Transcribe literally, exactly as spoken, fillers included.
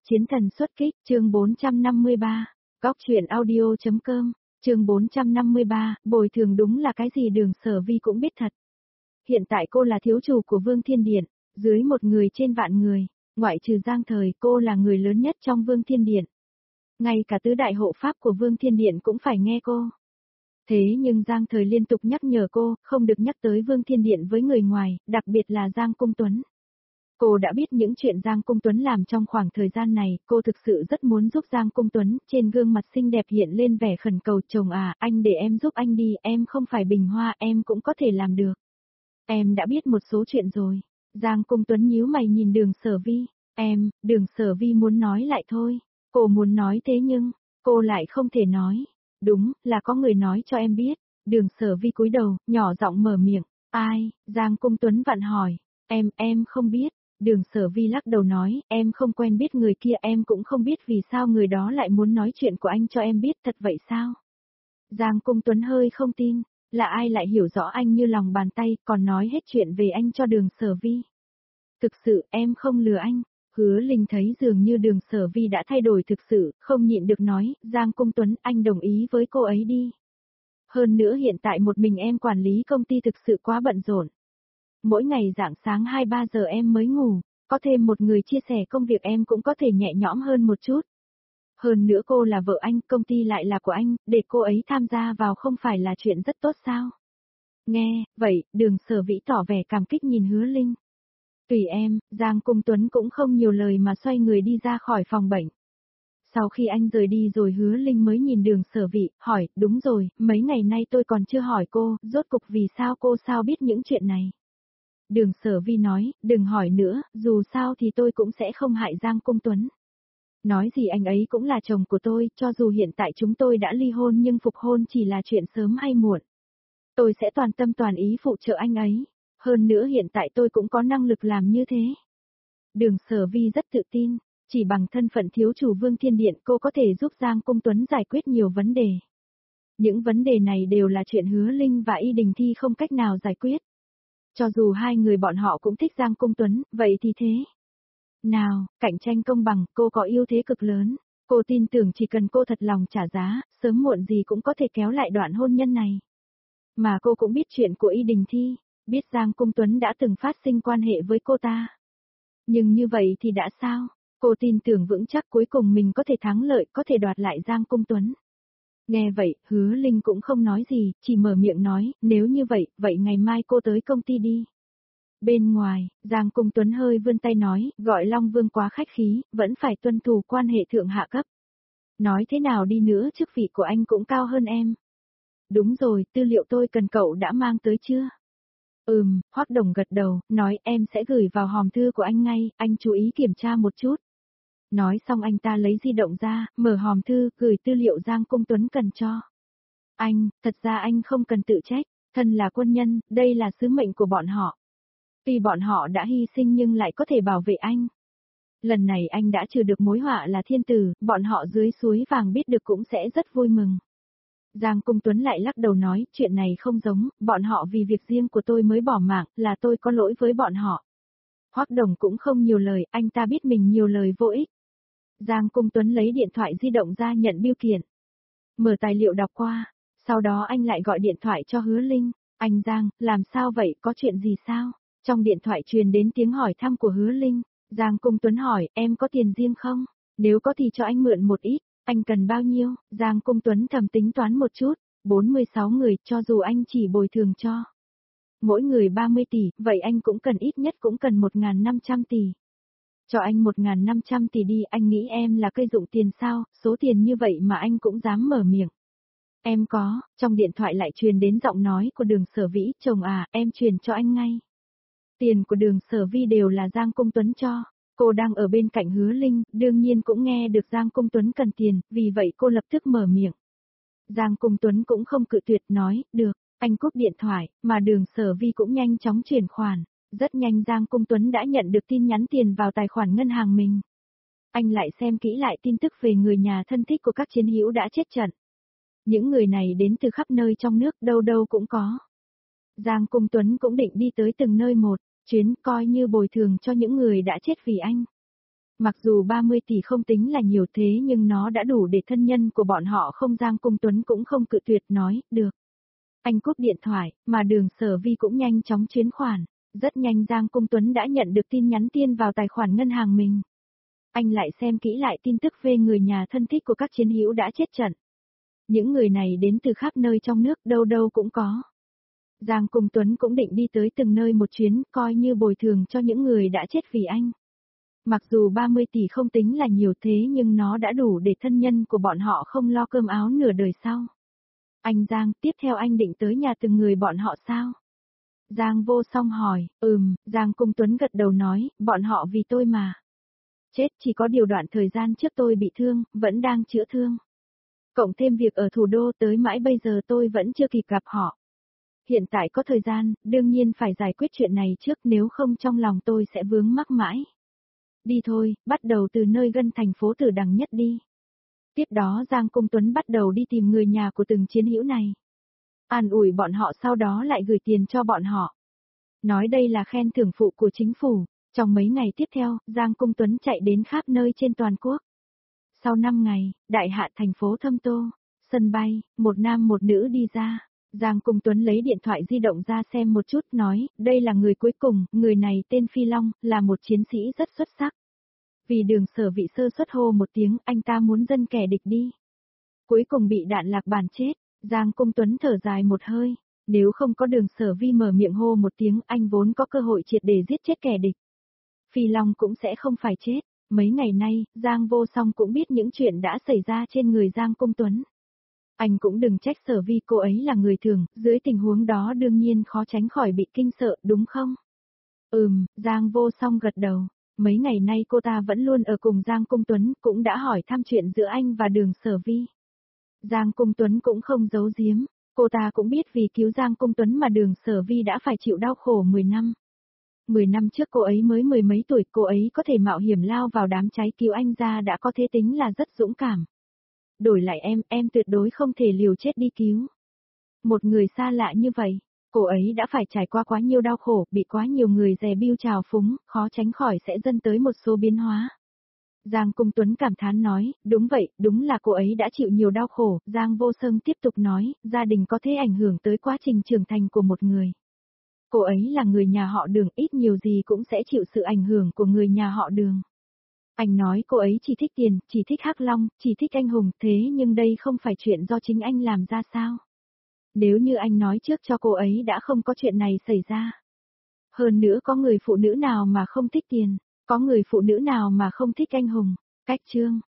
Chiến thần xuất kích, chương bốn trăm năm mươi ba, góc truyện audio.com, chương bốn trăm năm mươi ba, bồi thường đúng là cái gì Đường Sở Vi cũng biết thật. Hiện tại cô là thiếu chủ của Vương Thiên Điện, dưới một người trên vạn người, ngoại trừ Giang Thời cô là người lớn nhất trong Vương Thiên Điện. Ngay cả tứ đại hộ pháp của Vương Thiên Điện cũng phải nghe cô. Thế nhưng Giang Thời liên tục nhắc nhở cô, không được nhắc tới Vương Thiên Điện với người ngoài, đặc biệt là Giang Cung Tuấn. Cô đã biết những chuyện Giang Cung Tuấn làm trong khoảng thời gian này, cô thực sự rất muốn giúp Giang Cung Tuấn, trên gương mặt xinh đẹp hiện lên vẻ khẩn cầu, chồng à, anh để em giúp anh đi, em không phải bình hoa, em cũng có thể làm được. Em đã biết một số chuyện rồi. Giang Cung Tuấn nhíu mày nhìn Đường Sở Vi, em, Đường Sở Vi muốn nói lại thôi, cô muốn nói thế nhưng, cô lại không thể nói. Đúng, là có người nói cho em biết. Đường Sở Vi cúi đầu, nhỏ giọng mở miệng, ai? Giang Cung Tuấn vặn hỏi, em, em không biết. Đường Sở Vi lắc đầu nói, em không quen biết người kia, em cũng không biết vì sao người đó lại muốn nói chuyện của anh cho em biết, thật vậy sao? Giang Cung Tuấn hơi không tin, là ai lại hiểu rõ anh như lòng bàn tay, còn nói hết chuyện về anh cho Đường Sở Vi. Thực sự, em không lừa anh. Hứa Linh thấy dường như Đường Sở Vi đã thay đổi thực sự, không nhịn được nói, Giang Cung Tuấn, anh đồng ý với cô ấy đi. Hơn nữa hiện tại một mình em quản lý công ty thực sự quá bận rộn. Mỗi ngày rạng sáng hai ba giờ em mới ngủ, có thêm một người chia sẻ công việc em cũng có thể nhẹ nhõm hơn một chút. Hơn nữa cô là vợ anh, công ty lại là của anh, để cô ấy tham gia vào không phải là chuyện rất tốt sao? Nghe, vậy, Đường Sở Vĩ tỏ vẻ cảm kích nhìn Hứa Linh. Tùy em, Giang Cung Tuấn cũng không nhiều lời mà xoay người đi ra khỏi phòng bệnh. Sau khi anh rời đi rồi Hứa Linh mới nhìn Đường Sở Vĩ, hỏi, đúng rồi, mấy ngày nay tôi còn chưa hỏi cô, rốt cục vì sao cô sao biết những chuyện này. Đường Sở Vi nói, đừng hỏi nữa, dù sao thì tôi cũng sẽ không hại Giang Cung Tuấn. Nói gì anh ấy cũng là chồng của tôi, cho dù hiện tại chúng tôi đã ly hôn nhưng phục hôn chỉ là chuyện sớm hay muộn. Tôi sẽ toàn tâm toàn ý phụ trợ anh ấy, hơn nữa hiện tại tôi cũng có năng lực làm như thế. Đường Sở Vi rất tự tin, chỉ bằng thân phận thiếu chủ Vương Thiên Điện cô có thể giúp Giang Cung Tuấn giải quyết nhiều vấn đề. Những vấn đề này đều là chuyện Hứa Linh và Y Đình Thi không cách nào giải quyết. Cho dù hai người bọn họ cũng thích Giang Cung Tuấn, vậy thì thế. Nào, cạnh tranh công bằng, cô có ưu thế cực lớn. Cô tin tưởng chỉ cần cô thật lòng trả giá, sớm muộn gì cũng có thể kéo lại đoạn hôn nhân này. Mà cô cũng biết chuyện của Y Đình Thi, biết Giang Cung Tuấn đã từng phát sinh quan hệ với cô ta. Nhưng như vậy thì đã sao? Cô tin tưởng vững chắc cuối cùng mình có thể thắng lợi, có thể đoạt lại Giang Cung Tuấn. Nghe vậy, Hứa Linh cũng không nói gì, chỉ mở miệng nói, nếu như vậy, vậy ngày mai cô tới công ty đi. Bên ngoài, Giang Cung Tuấn hơi vươn tay nói, gọi Long Vương quá khách khí, vẫn phải tuân thủ quan hệ thượng hạ cấp. Nói thế nào đi nữa chức vị của anh cũng cao hơn em. Đúng rồi, tư liệu tôi cần cậu đã mang tới chưa? Ừm, Hoắc Đồng gật đầu, nói em sẽ gửi vào hòm thư của anh ngay, anh chú ý kiểm tra một chút. Nói xong anh ta lấy di động ra, mở hòm thư, gửi tư liệu Giang Cung Tuấn cần cho. Anh, thật ra anh không cần tự trách, thân là quân nhân, đây là sứ mệnh của bọn họ. Tuy bọn họ đã hy sinh nhưng lại có thể bảo vệ anh. Lần này anh đã trừ được mối họa là thiên tử, bọn họ dưới suối vàng biết được cũng sẽ rất vui mừng. Giang Cung Tuấn lại lắc đầu nói, chuyện này không giống, bọn họ vì việc riêng của tôi mới bỏ mạng, là tôi có lỗi với bọn họ. Hoắc Đồng cũng không nhiều lời, anh ta biết mình nhiều lời vô ích. Giang Cung Tuấn lấy điện thoại di động ra nhận bưu kiện. Mở tài liệu đọc qua, sau đó anh lại gọi điện thoại cho Hứa Linh. Anh Giang, làm sao vậy, có chuyện gì sao? Trong điện thoại truyền đến tiếng hỏi thăm của Hứa Linh. Giang Cung Tuấn hỏi, em có tiền riêng không? Nếu có thì cho anh mượn một ít, anh cần bao nhiêu? Giang Cung Tuấn thầm tính toán một chút, bốn mươi sáu người, cho dù anh chỉ bồi thường cho mỗi người ba mươi tỷ, vậy anh cũng cần ít nhất cũng cần một nghìn năm trăm tỷ. Cho anh một nghìn năm trăm tỷ đi, anh nghĩ em là cây dụng tiền sao, số tiền như vậy mà anh cũng dám mở miệng. Em có, trong điện thoại lại truyền đến giọng nói của Đường Sở Vĩ, chồng à, em truyền cho anh ngay. Tiền của Đường Sở Vi đều là Giang Cung Tuấn cho, cô đang ở bên cạnh Hứa Linh, đương nhiên cũng nghe được Giang Cung Tuấn cần tiền, vì vậy cô lập tức mở miệng. Giang Cung Tuấn cũng không cự tuyệt nói, được, anh cúp điện thoại, mà Đường Sở Vi cũng nhanh chóng chuyển khoản. Rất nhanh Giang Cung Tuấn đã nhận được tin nhắn tiền vào tài khoản ngân hàng mình. Anh lại xem kỹ lại tin tức về người nhà thân thích của các chiến hữu đã chết trận. Những người này đến từ khắp nơi trong nước, đâu đâu cũng có. Giang Cung Tuấn cũng định đi tới từng nơi một, chuyến coi như bồi thường cho những người đã chết vì anh. Mặc dù ba mươi tỷ không tính là nhiều thế nhưng nó đã đủ để thân nhân của bọn họ không Giang Cung Tuấn cũng không cự tuyệt nói, được. Anh cúp điện thoại, mà Đường Sở Vi cũng nhanh chóng chuyển khoản. Rất nhanh Giang Cung Tuấn đã nhận được tin nhắn tiên vào tài khoản ngân hàng mình. Anh lại xem kỹ lại tin tức về người nhà thân thích của các chiến hữu đã chết trận. Những người này đến từ khắp nơi trong nước, đâu đâu cũng có. Giang Cung Tuấn cũng định đi tới từng nơi một chuyến, coi như bồi thường cho những người đã chết vì anh. Mặc dù ba mươi tỷ không tính là nhiều thế nhưng nó đã đủ để thân nhân của bọn họ không lo cơm áo nửa đời sau. Anh Giang, tiếp theo anh định tới nhà từng người bọn họ sao? Giang Vô Song hỏi, ừm, Giang Cung Tuấn gật đầu nói, bọn họ vì tôi mà. Chết chỉ có điều đoạn thời gian trước tôi bị thương, vẫn đang chữa thương. Cộng thêm việc ở thủ đô tới mãi bây giờ tôi vẫn chưa kịp gặp họ. Hiện tại có thời gian, đương nhiên phải giải quyết chuyện này trước nếu không trong lòng tôi sẽ vướng mắc mãi. Đi thôi, bắt đầu từ nơi gần thành phố Tử Đằng nhất đi. Tiếp đó Giang Cung Tuấn bắt đầu đi tìm người nhà của từng chiến hữu này. An ủi bọn họ sau đó lại gửi tiền cho bọn họ. Nói đây là khen thưởng phụ của chính phủ. Trong mấy ngày tiếp theo, Giang Cung Tuấn chạy đến khắp nơi trên toàn quốc. Sau năm ngày, đại hạ thành phố Thâm Tô, sân bay, một nam một nữ đi ra. Giang Cung Tuấn lấy điện thoại di động ra xem một chút nói, đây là người cuối cùng, người này tên Phi Long, là một chiến sĩ rất xuất sắc. Vì Đường Sở Vi sơ suất hô một tiếng, anh ta muốn dân kẻ địch đi. Cuối cùng bị đạn lạc bàn chết, Giang Cung Tuấn thở dài một hơi, nếu không có Đường Sở Vi mở miệng hô một tiếng anh vốn có cơ hội triệt để giết chết kẻ địch. Phi Long cũng sẽ không phải chết. Mấy ngày nay, Giang Vô Song cũng biết những chuyện đã xảy ra trên người Giang Cung Tuấn. Anh cũng đừng trách Sở Vi, cô ấy là người thường, dưới tình huống đó đương nhiên khó tránh khỏi bị kinh sợ, đúng không? Ừm, Giang Vô Song gật đầu. Mấy ngày nay cô ta vẫn luôn ở cùng Giang Cung Tuấn, cũng đã hỏi thăm chuyện giữa anh và Đường Sở Vi. Giang Cung Tuấn cũng không giấu giếm, cô ta cũng biết vì cứu Giang Cung Tuấn mà Đường Sở Vi đã phải chịu đau khổ mười năm. mười năm trước cô ấy mới mười mấy tuổi, cô ấy có thể mạo hiểm lao vào đám cháy cứu anh ra đã có thể tính là rất dũng cảm. Đổi lại em, em tuyệt đối không thể liều chết đi cứu. Một người xa lạ như vậy, cô ấy đã phải trải qua quá nhiều đau khổ, bị quá nhiều người dè bỉu trào phúng, khó tránh khỏi sẽ dẫn tới một số biến hóa. Giang Cung Tuấn cảm thán nói, đúng vậy, đúng là cô ấy đã chịu nhiều đau khổ. Giang Vô Song tiếp tục nói, gia đình có thể ảnh hưởng tới quá trình trưởng thành của một người. Cô ấy là người nhà họ Đường, ít nhiều gì cũng sẽ chịu sự ảnh hưởng của người nhà họ Đường. Anh nói cô ấy chỉ thích tiền, chỉ thích Hắc Long, chỉ thích anh hùng, thế nhưng đây không phải chuyện do chính anh làm ra sao? Nếu như anh nói trước cho cô ấy đã không có chuyện này xảy ra. Hơn nữa có người phụ nữ nào mà không thích tiền, có người phụ nữ nào mà không thích anh hùng, cách chương.